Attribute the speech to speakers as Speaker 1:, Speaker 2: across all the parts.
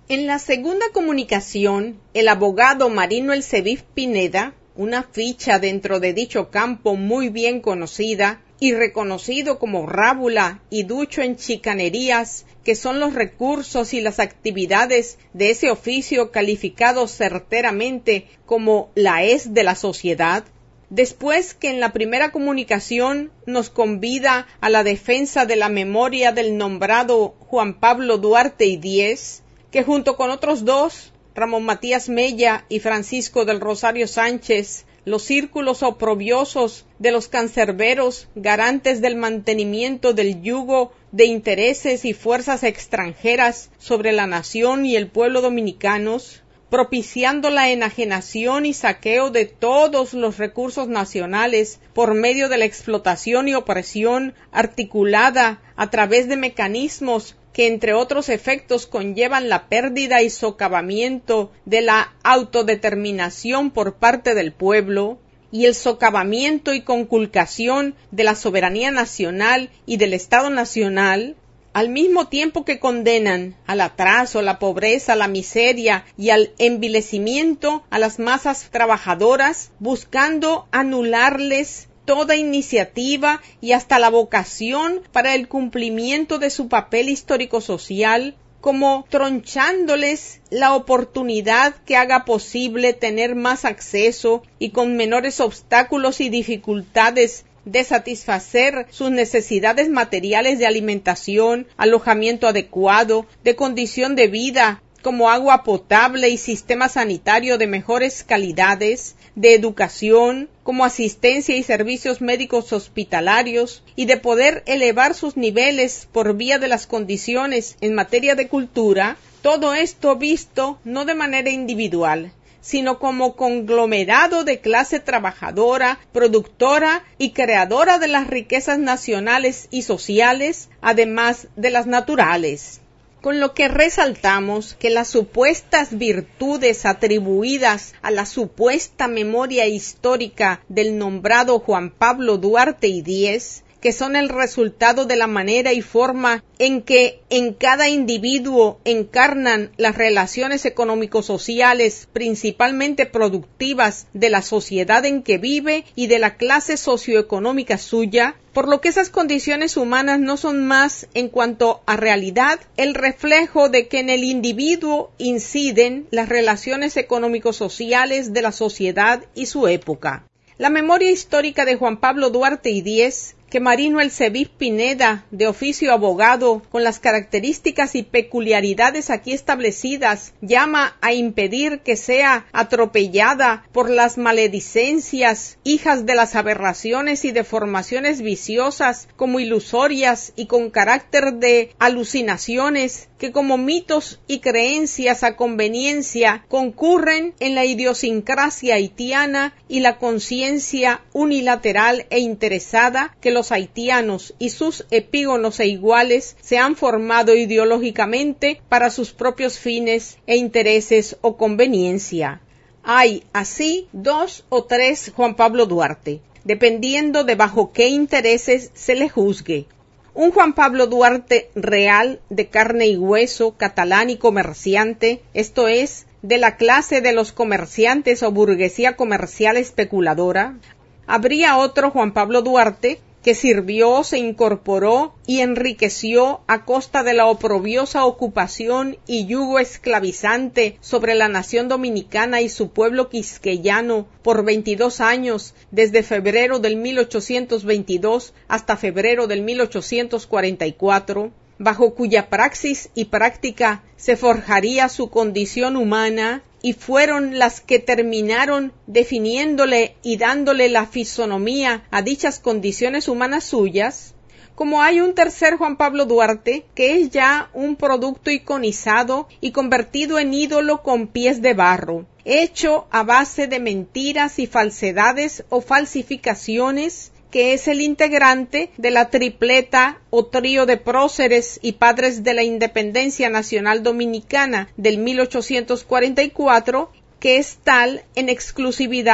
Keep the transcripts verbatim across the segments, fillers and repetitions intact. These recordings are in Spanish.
Speaker 1: En la segunda comunicación, el abogado Marino Elseviv Pineda, una ficha dentro de dicho campo muy bien conocida y reconocido como rábula y ducho en chicanerías, que son los recursos y las actividades de ese oficio calificado certeramente como la es de la sociedad, después que en la primera comunicación nos convida a la defensa de la memoria del nombrado Juan Pablo Duarte y Diez, que junto con otros dos, Ramón Matías Mella y Francisco del Rosario Sánchez, los círculos oprobiosos de los cancerberos, garantes del mantenimiento del yugo de intereses y fuerzas extranjeras sobre la nación y el pueblo dominicanos, propiciando la enajenación y saqueo de todos los recursos nacionales por medio de la explotación y opresión articulada a través de mecanismos que entre otros efectos conllevan la pérdida y socavamiento de la autodeterminación por parte del pueblo y el socavamiento y conculcación de la soberanía nacional y del Estado nacional, al mismo tiempo que condenan al atraso, la pobreza, la miseria y al envilecimiento a las masas trabajadoras, buscando anularles toda iniciativa y hasta la vocación para el cumplimiento de su papel histórico-social, como tronchándoles la oportunidad que haga posible tener más acceso y con menores obstáculos y dificultades de satisfacer sus necesidades materiales de alimentación, alojamiento adecuado, de condición de vida, como agua potable y sistema sanitario de mejores calidades, de educación, como asistencia y servicios médicos hospitalarios, y de poder elevar sus niveles por vía de las condiciones en materia de cultura, todo esto visto no de manera individual, sino como conglomerado de clase trabajadora, productora y creadora de las riquezas nacionales y sociales, además de las naturales. Con lo que resaltamos que las supuestas virtudes atribuidas a la supuesta memoria histórica del nombrado Juan Pablo Duarte y Diez, que son el resultado de la manera y forma en que en cada individuo encarnan las relaciones económico-sociales, principalmente productivas, de la sociedad en que vive y de la clase socioeconómica suya, por lo que esas condiciones humanas no son más, en cuanto a realidad, el reflejo de que en el individuo inciden las relaciones económico-sociales de la sociedad y su época. La memoria histórica de Juan Pablo Duarte y Diez, que Marino Elseviv Pineda, de oficio abogado, con las características y peculiaridades aquí establecidas, llama a impedir que sea atropellada por las maledicencias, hijas de las aberraciones y deformaciones viciosas, como ilusorias y con carácter de alucinaciones, que como mitos y creencias a conveniencia concurren en la idiosincrasia haitiana y la conciencia unilateral e interesada que los haitianos y sus epígonos e iguales se han formado ideológicamente para sus propios fines e intereses o conveniencia. Hay así dos o tres Juan Pablo Duarte, dependiendo de bajo qué intereses se le juzgue. Un Juan Pablo Duarte real, de carne y hueso, catalán y comerciante, esto es, de la clase de los comerciantes o burguesía comercial especuladora. Habría otro Juan Pablo Duarte que sirvió, se incorporó y enriqueció a costa de la oprobiosa ocupación y yugo esclavizante sobre la nación dominicana y su pueblo quisqueyano por veintidós años, desde febrero del mil ochocientos veintidós hasta febrero del mil ochocientos cuarenta y cuatro, bajo cuya praxis y práctica se forjaría su condición humana, y fueron las que terminaron definiéndole y dándole la fisonomía a dichas condiciones humanas suyas, como hay un tercer Juan Pablo Duarte, que es ya un producto iconizado y convertido en ídolo con pies de barro, hecho a base de mentiras y falsedades o falsificaciones, que es el integrante de la tripleta o trío de próceres y padres de la independencia nacional dominicana del mil ochocientos cuarenta y cuatro, que es tal en exclusividad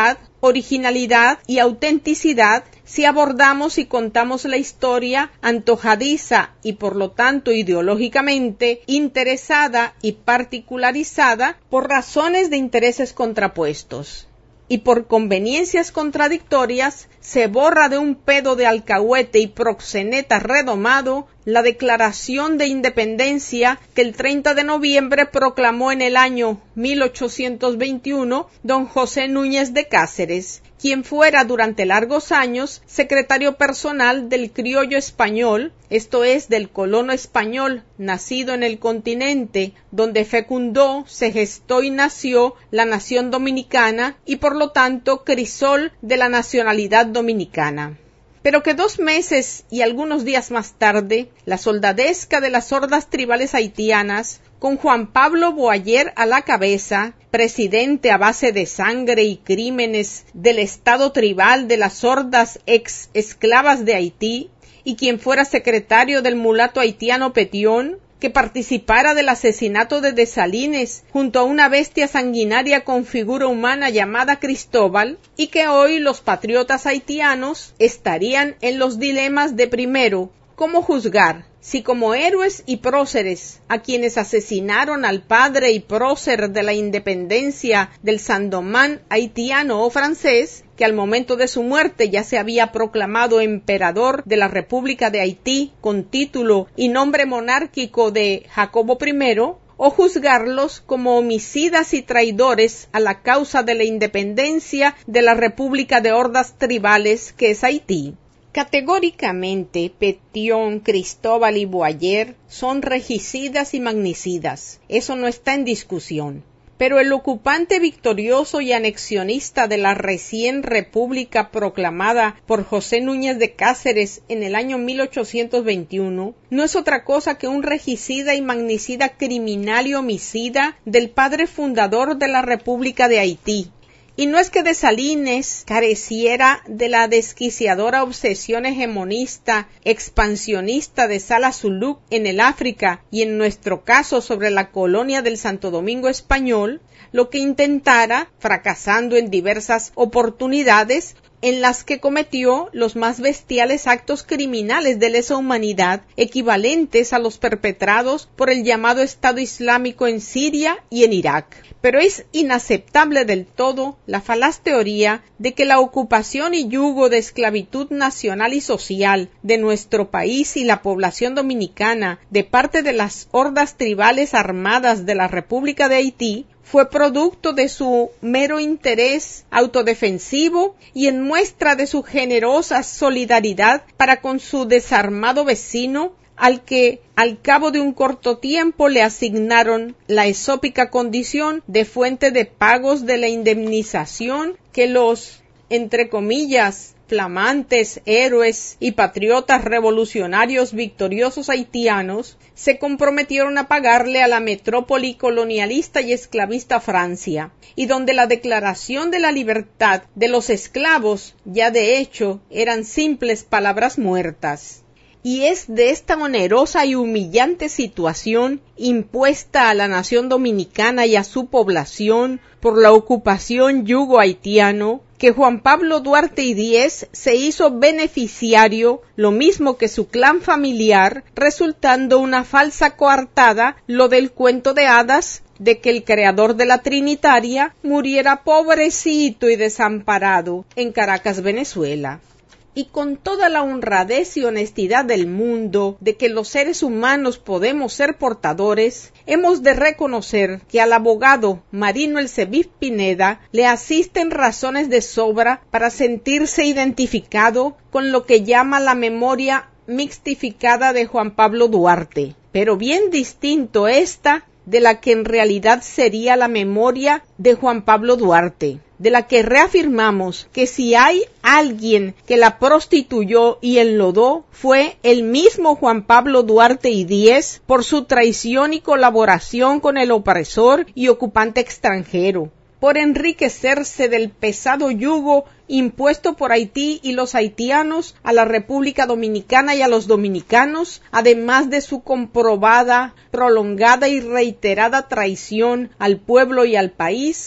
Speaker 1: originalidad y autenticidad si abordamos y contamos la historia antojadiza y por lo tanto ideológicamente interesada y particularizada por razones de intereses contrapuestos. Y por conveniencias contradictorias se borra de un pedo de alcahuete y proxeneta redomado la declaración de independencia que el treinta de noviembre proclamó en el año mil ochocientos veintiuno don José Núñez de Cáceres, quien fuera durante largos años secretario personal del criollo español, esto es, del colono español nacido en el continente, donde fecundó, se gestó y nació la nación dominicana y por lo tanto crisol de la nacionalidad dominicana. Pero que dos meses y algunos días más tarde, la soldadesca de las hordas tribales haitianas, con Juan Pablo Boayer a la cabeza, presidente a base de sangre y crímenes del estado tribal de las hordas ex esclavas de Haití, y quien fuera secretario del mulato haitiano Petión, que participara del asesinato de Desalines junto a una bestia sanguinaria con figura humana llamada Cristóbal, y que hoy los patriotas haitianos estarían en los dilemas de primero, ¿cómo juzgar? Si como héroes y próceres a quienes asesinaron al padre y prócer de la independencia del Saint-Domingue haitiano o francés, que al momento de su muerte ya se había proclamado emperador de la República de Haití con título y nombre monárquico de Jacobo primero, o juzgarlos como homicidas y traidores a la causa de la independencia de la República de Hordas Tribales que es Haití. Categóricamente, Petión, Cristóbal y Boayer son regicidas y magnicidas. Eso no está en discusión. Pero el ocupante victorioso y anexionista de la recién república proclamada por José Núñez de Cáceres en el año mil ochocientos veintiuno no es otra cosa que un regicida y magnicida criminal y homicida del padre fundador de la República de Haití. Y no es que Desalines careciera de la desquiciadora obsesión hegemonista, expansionista de Salah Suluk en el África y en nuestro caso sobre la colonia del Santo Domingo español, lo que intentara, fracasando en diversas oportunidades, en las que cometió los más bestiales actos criminales de lesa humanidad, equivalentes a los perpetrados por el llamado Estado Islámico en Siria y en Irak. Pero es inaceptable del todo la falaz teoría de que la ocupación y yugo de esclavitud nacional y social de nuestro país y la población dominicana de parte de las hordas tribales armadas de la República de Haití fue producto de su mero interés autodefensivo y en muestra de su generosa solidaridad para con su desarmado vecino, al que al cabo de un corto tiempo le asignaron la exópica condición de fuente de pagos de la indemnización que los, entre comillas, flamantes héroes y patriotas revolucionarios victoriosos haitianos se comprometieron a pagarle a la metrópoli colonialista y esclavista Francia, y donde la declaración de la libertad de los esclavos ya de hecho eran simples palabras muertas. Y es de esta onerosa y humillante situación impuesta a la nación dominicana y a su población por la ocupación yugo haitiano que Juan Pablo Duarte y Díez se hizo beneficiario, lo mismo que su clan familiar, resultando una falsa coartada lo del cuento de hadas de que el creador de la Trinitaria muriera pobrecito y desamparado en Caracas, Venezuela. Y con toda la honradez y honestidad del mundo de que los seres humanos podemos ser portadores, hemos de reconocer que al abogado Marino Elseviv Pineda le asisten razones de sobra para sentirse identificado con lo que llama la memoria mixtificada de Juan Pablo Duarte, pero bien distinto esta de la que en realidad sería la memoria de Juan Pablo Duarte, de la que reafirmamos que si hay alguien que la prostituyó y enlodó, fue el mismo Juan Pablo Duarte y Díez por su traición y colaboración con el opresor y ocupante extranjero, por enriquecerse del pesado yugo impuesto por Haití y los haitianos a la República Dominicana y a los dominicanos, además de su comprobada, prolongada y reiterada traición al pueblo y al país,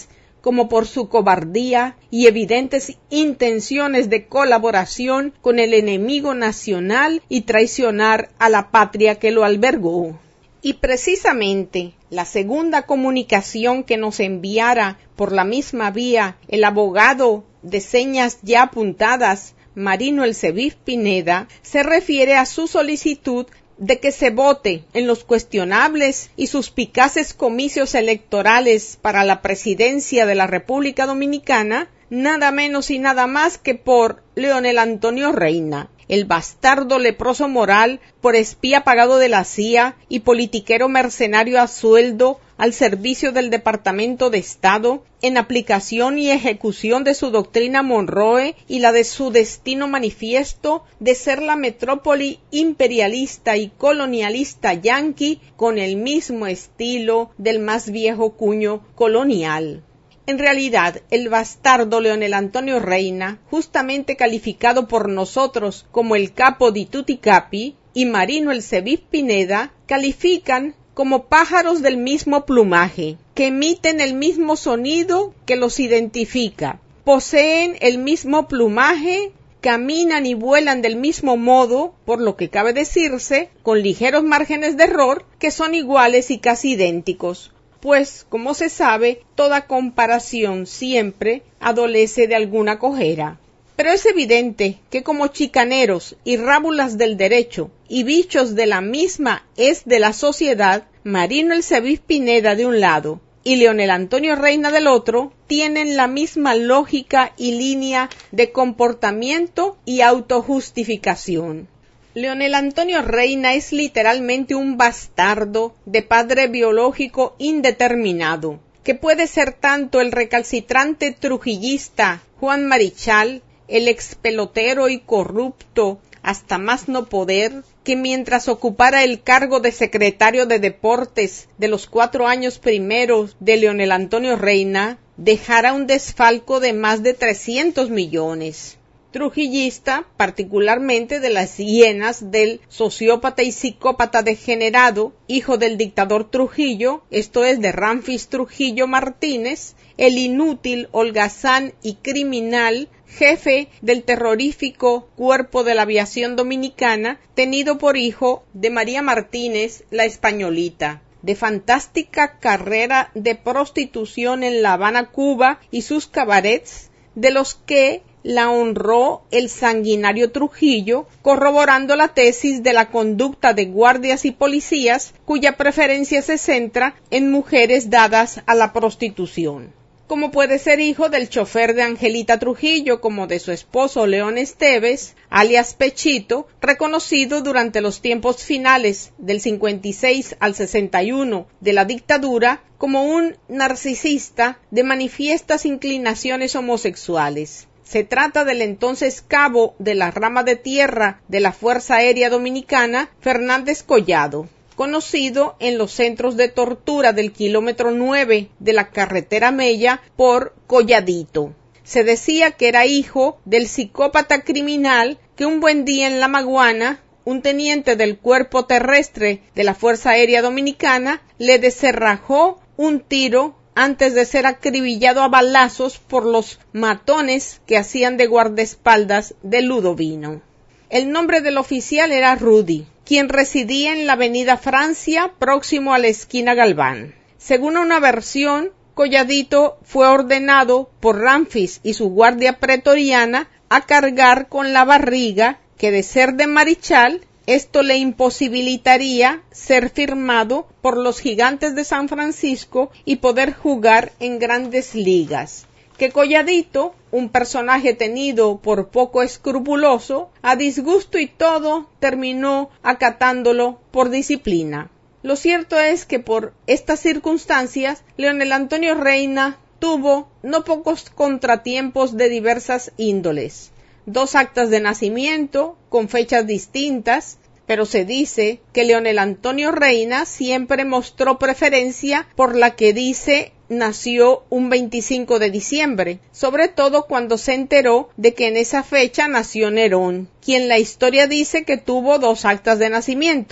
Speaker 1: como por su cobardía y evidentes intenciones de colaboración con el enemigo nacional y traicionar a la patria que lo albergó. Y precisamente la segunda comunicación que nos enviara por la misma vía el abogado de señas ya apuntadas, Marino Elseviv Pineda, se refiere a su solicitud de que se vote en los cuestionables y suspicaces comicios electorales para la presidencia de la República Dominicana, nada menos y nada más que por Leonel Antonio Reina, el bastardo leproso moral por espía pagado de la C I A y politiquero mercenario a sueldo al servicio del Departamento de Estado, en aplicación y ejecución de su doctrina Monroe y la de su destino manifiesto de ser la metrópoli imperialista y colonialista yanqui con el mismo estilo del más viejo cuño colonial. En realidad, el bastardo Leonel Antonio Reina, justamente calificado por nosotros como el capo di tutti capi, y Marino Elseviv Pineda, califican como pájaros del mismo plumaje, que emiten el mismo sonido que los identifica, poseen el mismo plumaje, caminan y vuelan del mismo modo, por lo que cabe decirse, con ligeros márgenes de error, que son iguales y casi idénticos. Pues, como se sabe, toda comparación siempre adolece de alguna cojera. Pero es evidente que como chicaneros y rábulas del derecho y bichos de la misma es de la sociedad, Marino Elseviv Pineda de un lado y Leonel Antonio Reina del otro, tienen la misma lógica y línea de comportamiento y autojustificación. Leonel Antonio Reina es literalmente un bastardo de padre biológico indeterminado, que puede ser tanto el recalcitrante trujillista Juan Marichal, el expelotero y corrupto hasta más no poder, que mientras ocupara el cargo de secretario de Deportes de los cuatro años primeros de Leonel Antonio Reina, dejara un desfalco de más de trescientos millones. Trujillista, particularmente de las hienas del sociópata y psicópata degenerado, hijo del dictador Trujillo, esto es de Ramfis Trujillo Martínez, el inútil, holgazán y criminal jefe del terrorífico Cuerpo de la Aviación Dominicana, tenido por hijo de María Martínez, la españolita, de fantástica carrera de prostitución en La Habana, Cuba y sus cabarets, de los que la honró el sanguinario Trujillo, corroborando la tesis de la conducta de guardias y policías cuya preferencia se centra en mujeres dadas a la prostitución. Como puede ser hijo del chofer de Angelita Trujillo como de su esposo León Esteves, alias Pechito, reconocido durante los tiempos finales del cincuenta y seis al sesenta y uno de la dictadura como un narcisista de manifiestas inclinaciones homosexuales. Se trata del entonces cabo de la rama de tierra de la Fuerza Aérea Dominicana, Fernández Collado, conocido en los centros de tortura del kilómetro nueve de la carretera Mella por Colladito. Se decía que era hijo del psicópata criminal que un buen día en La Maguana, un teniente del cuerpo terrestre de la Fuerza Aérea Dominicana, le descerrajó un tiro antes de ser acribillado a balazos por los matones que hacían de guardaespaldas de Ludovino. El nombre del oficial era Rudy, quien residía en la avenida Francia, próximo a la esquina Galván. Según una versión, Colladito fue ordenado por Ramfis y su guardia pretoriana a cargar con la barriga que, de ser de Marichal, esto le imposibilitaría ser firmado por los Gigantes de San Francisco y poder jugar en grandes ligas. Que Colladito, un personaje tenido por poco escrupuloso, a disgusto y todo, terminó acatándolo por disciplina. Lo cierto es que por estas circunstancias, Leonel Antonio Reina tuvo no pocos contratiempos de diversas índoles. Dos actas de nacimiento con fechas distintas, pero se dice que Leonel Antonio Reina siempre mostró preferencia por la que dice nació un veinticinco de diciembre, sobre todo cuando se enteró de que en esa fecha nació Nerón, quien la historia dice que tuvo dos actas de nacimiento.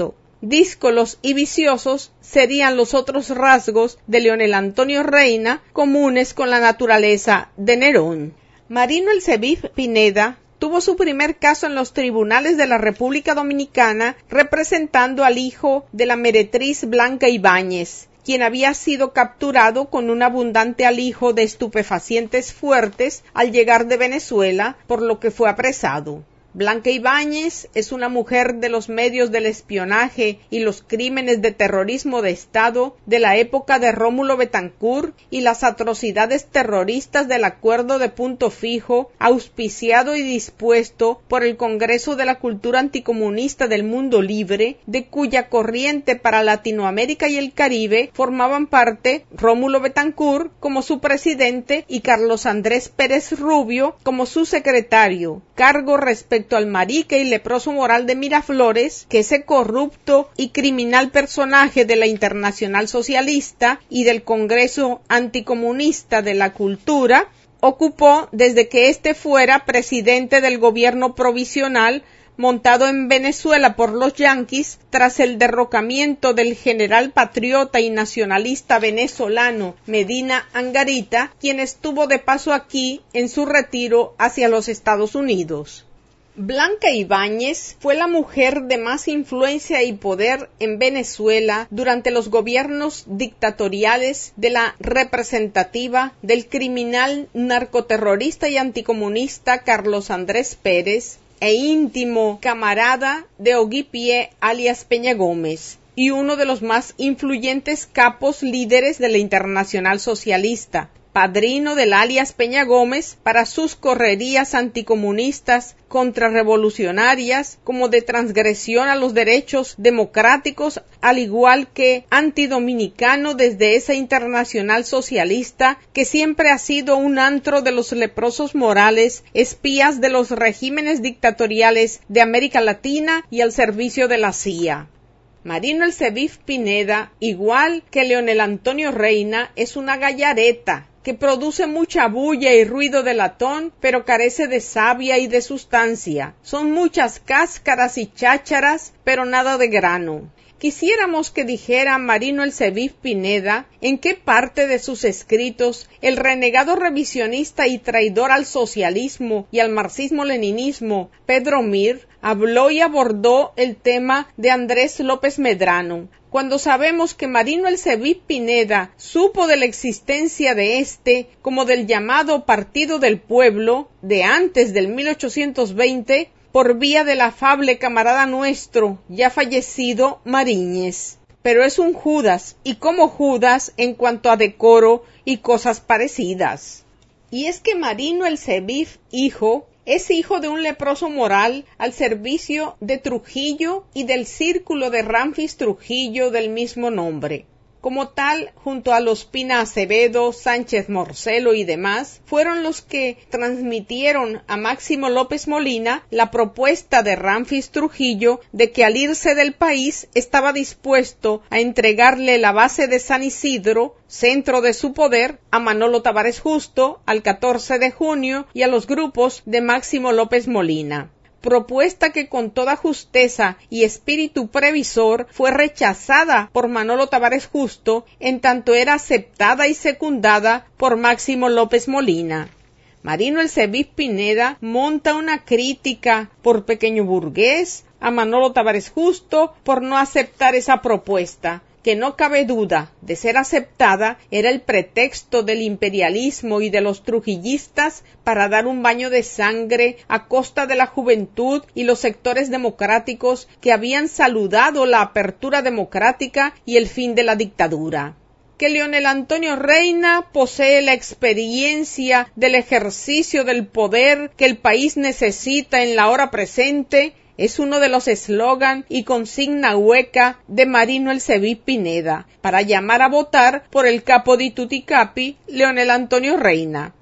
Speaker 1: díscolos y viciosos serían los otros rasgos de Leonel Antonio Reina comunes con la naturaleza de Nerón. Marino Elsevif Pineda tuvo su primer caso en los tribunales de la República Dominicana representando al hijo de la meretriz Blanca Ibáñez, quien había sido capturado con un abundante alijo de estupefacientes fuertes al llegar de Venezuela, por lo que fue apresado. Blanca Ibáñez es una mujer de los medios del espionaje y los crímenes de terrorismo de Estado de la época de Rómulo Betancourt y las atrocidades terroristas del Acuerdo de Punto Fijo, auspiciado y dispuesto por el Congreso de la Cultura Anticomunista del Mundo Libre, de cuya corriente para Latinoamérica y el Caribe formaban parte Rómulo Betancourt como su presidente y Carlos Andrés Pérez Rubio como su secretario, cargo respecto al marica y leproso moral de Miraflores, que ese corrupto y criminal personaje de la Internacional Socialista y del Congreso Anticomunista de la Cultura ocupó desde que éste fuera presidente del gobierno provisional montado en Venezuela por los yanquis tras el derrocamiento del general patriota y nacionalista venezolano Medina Angarita, quien estuvo de paso aquí en su retiro hacia los Estados Unidos. Blanca Ibáñez fue la mujer de más influencia y poder en Venezuela durante los gobiernos dictatoriales de la representativa del criminal narcoterrorista y anticomunista Carlos Andrés Pérez, e íntimo camarada de Oguipié alias Peña Gómez, y uno de los más influyentes capos líderes de la Internacional Socialista, padrino del alias Peña Gómez para sus correrías anticomunistas, contrarrevolucionarias, como de transgresión a los derechos democráticos, al igual que antidominicano desde esa Internacional Socialista que siempre ha sido un antro de los leprosos morales, espías de los regímenes dictatoriales de América Latina y al servicio de la C I A. Marino Elsevif Pineda, igual que Leonel Antonio Reina, es una gallareta que produce mucha bulla y ruido de latón, pero carece de savia y de sustancia. Son muchas cáscaras y chácharas, pero nada de grano. Quisiéramos que dijera Marino Elsevif Pineda en qué parte de sus escritos el renegado revisionista y traidor al socialismo y al marxismo-leninismo Pedro Mir habló y abordó el tema de Andrés López Medrano, cuando sabemos que Marino Elsevif Pineda supo de la existencia de este como del llamado Partido del Pueblo de antes del mil ochocientos veinte, por vía del afable camarada nuestro, ya fallecido, Mariñez. Pero es un Judas, y como Judas en cuanto a decoro y cosas parecidas. Y es que Marino Elsevif, hijo, es hijo de un leproso moral al servicio de Trujillo y del círculo de Ramfis Trujillo del mismo nombre. Como tal, junto a los Pina Acevedo, Sánchez Morcelo y demás, fueron los que transmitieron a Máximo López Molina la propuesta de Ramfis Trujillo de que al irse del país estaba dispuesto a entregarle la base de San Isidro, centro de su poder, a Manolo Tavares Justo al catorce de junio y a los grupos de Máximo López Molina. Propuesta que con toda justeza y espíritu previsor fue rechazada por Manolo Tavares Justo, en tanto era aceptada y secundada por Máximo López Molina. Marino Elsevif Pineda monta una crítica por pequeño burgués a Manolo Tavares Justo por no aceptar esa propuesta, que no cabe duda de ser aceptada, era el pretexto del imperialismo y de los trujillistas para dar un baño de sangre a costa de la juventud y los sectores democráticos que habían saludado la apertura democrática y el fin de la dictadura. Que Leonel Antonio Reina posee la experiencia del ejercicio del poder que el país necesita en la hora presente es uno de los eslogan y consigna hueca de Marino Elsevif Pineda para llamar a votar por el capo di tutti capi, Leonel Antonio Reina.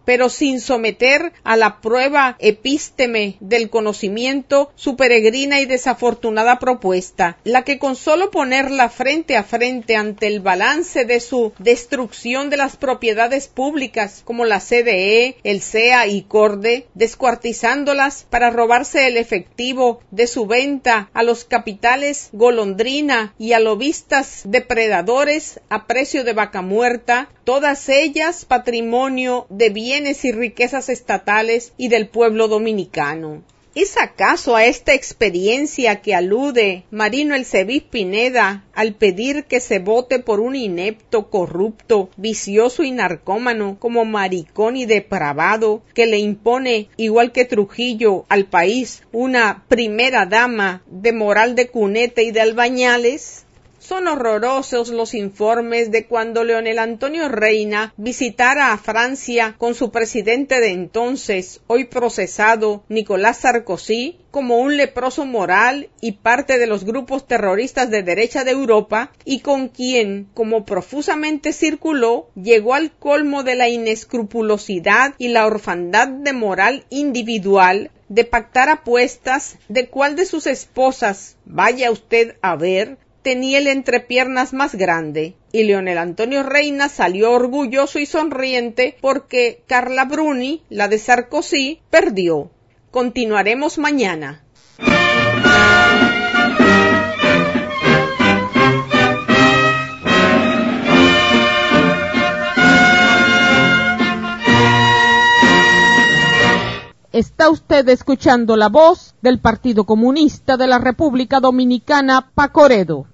Speaker 1: pero sin someter a la prueba epísteme del conocimiento su peregrina y desafortunada propuesta, la que con solo ponerla frente a frente ante el balance de su destrucción de las propiedades públicas como la C D E, el C E A y CORDE, descuartizándolas para robarse el efectivo de su venta a los capitales golondrina y a lobistas depredadores a precio de vaca muerta, todas ellas patrimonio de bienes y riquezas estatales y del pueblo dominicano. ¿Es acaso a esta experiencia que alude Marino Elseviz Pineda al pedir que se vote por un inepto, corrupto, vicioso y narcómano como maricón y depravado que le impone, igual que Trujillo, al país una primera dama de moral de cunete y de albañales? Son horrorosos los informes de cuando Leonel Antonio Reina visitara a Francia con su presidente de entonces, hoy procesado, Nicolás Sarkozy, como un leproso moral y parte de los grupos terroristas de derecha de Europa, y con quien, como profusamente circuló, llegó al colmo de la inescrupulosidad y la orfandad de moral individual de pactar apuestas de cuál de sus esposas, vaya usted a ver, tenía el entrepiernas más grande, y Leonel Antonio Reina salió orgulloso y sonriente porque Carla Bruni, la de Sarkozy, perdió. Continuaremos mañana. Está usted escuchando la voz del Partido Comunista de la República Dominicana, Pacoredo.